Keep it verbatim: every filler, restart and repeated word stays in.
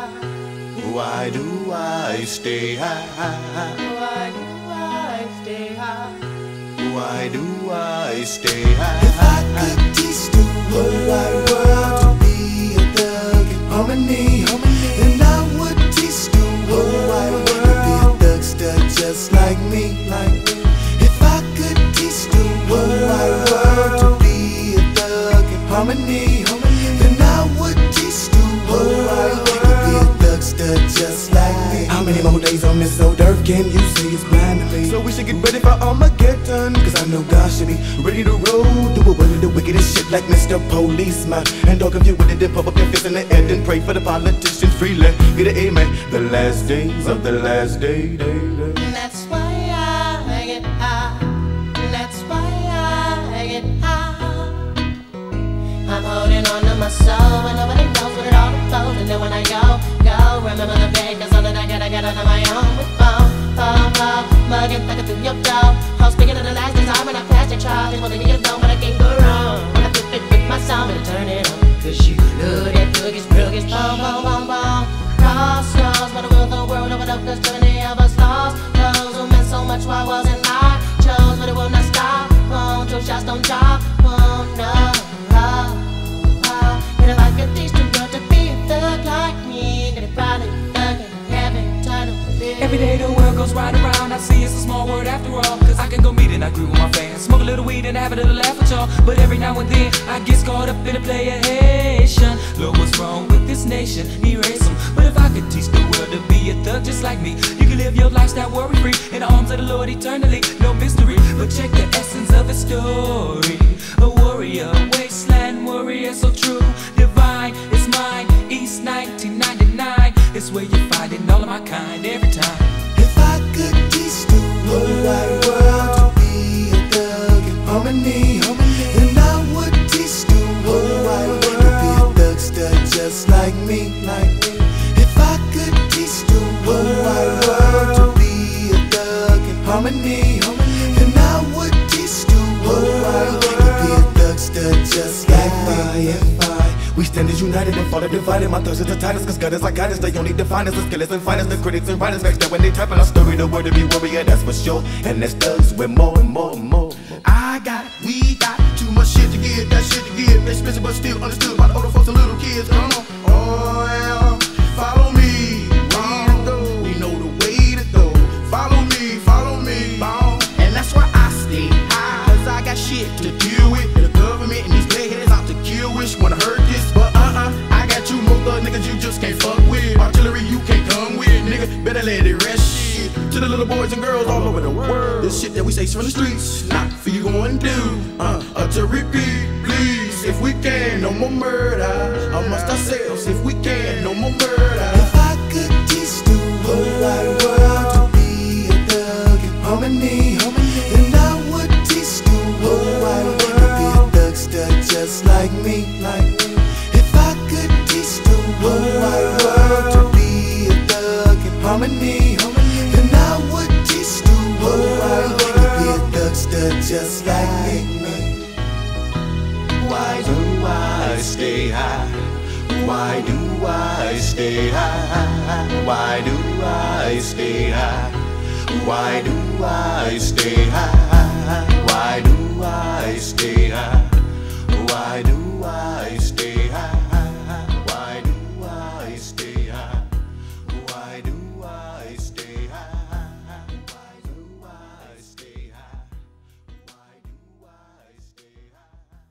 Why do I stay high? Why do I stay high? Why do I stay high? If I could teach the whole wide world to be a thug in harmony, then I would teach the whole wide world to be a thugster just like me. If I could teach the whole wide world to be a thug in harmony, then I would teach the whole wide world to be a thugster just like me. How many more days on this old earth can you say it's blind to me? So we should get ready for Armageddon, cause I know God should be ready to roll. Do a one of the wickedest shit like Mister Policeman, and dog of you with it, then pop up your fist in the air, then pray for the politicians freely. Get an amen. The last days of the last day, day, day. That's why I get high. That's why I get high. I'm holding on to my soul, but nobody knows what it all unfolds. And then when I go, go, remember the pain, cause all that I gotta get out of my own with phone, phone, phone, mugging, thugging through your door. I'm speaking of the last desire when I passed your trial. They wanna leave you alone, but I can't go wrong. When I flip it with my sound and turn it on, cause you love that thuggish, druggish, boom, boom, boom, boom. Crossroads, but I will the world over up, cause too many of us lost. Those who meant so much, why wasn't I chose? But it will not stop, boom, two shots don't drop, boom, no, oh, oh. And if I could teach the world to be a thug like me, then it probably thug in heaven, turn to Every day the world goes right around, I see it's a small world after all. Cause I can go meet and I agree with my fans, smoke a little weed and have a little laugh with y'all. But every now and then I get caught up in a player Haitian. Lord, what's wrong with this nation? Erase them. But if I could teach the world to be a thug just like me, you can live your lifestyle worry free in the arms of the Lord eternally. No mystery, but check the essence of his story. A warrior, wasteland warrior, so true, divine, it's mine. East nineteen ninety-nine, it's where you find it, all of my kind every time. If I could teach the whole wide world to be a thug in harmony, then I would teach the whole wide world to be a thugster just like me. If I could teach the whole wide world to be a thug in harmony, then I would teach the whole wide world to be a thugster just like me. If I We stand as united and fall divided. My thugs are the tightest, cause God is our guidance. They only define us, the skillers and finest, the critics and writers. Back there when they type in our story, the word to be warrior, that's for sure. And that's thugs with more and more and more. I got, we got too much shit to give, that shit to give. Expensive but still understood by the older folks and little kids. Come on, oh yeah, follow me. We know the way to go. Follow me, follow me, boom. And that's why I stay high, cause I got shit to deal with. The government and these playheads out to kill. Wish wanna hurt this, but uh-uh, I got two more thug niggas you just can't fuck with. Artillery you can't come with, nigga, better let it rest. Shit, to the little boys and girls all over the world, this shit that we say from the streets, not for you going to do, uh, uh, to repeat, please. If we can, no more murder, amongst ourselves. If we can, no more murder. If I could teach the whole wide world to be a thug in harmony, then I would teach the whole wide world to be a thugster just like me. If I could teach the whole wide world to be a thug in harmony, then I would teach the whole wide world to be a thugster just like me. Why do I stay high? Why do I stay high? Why do I stay high? Why do I stay high? Why do I stay high?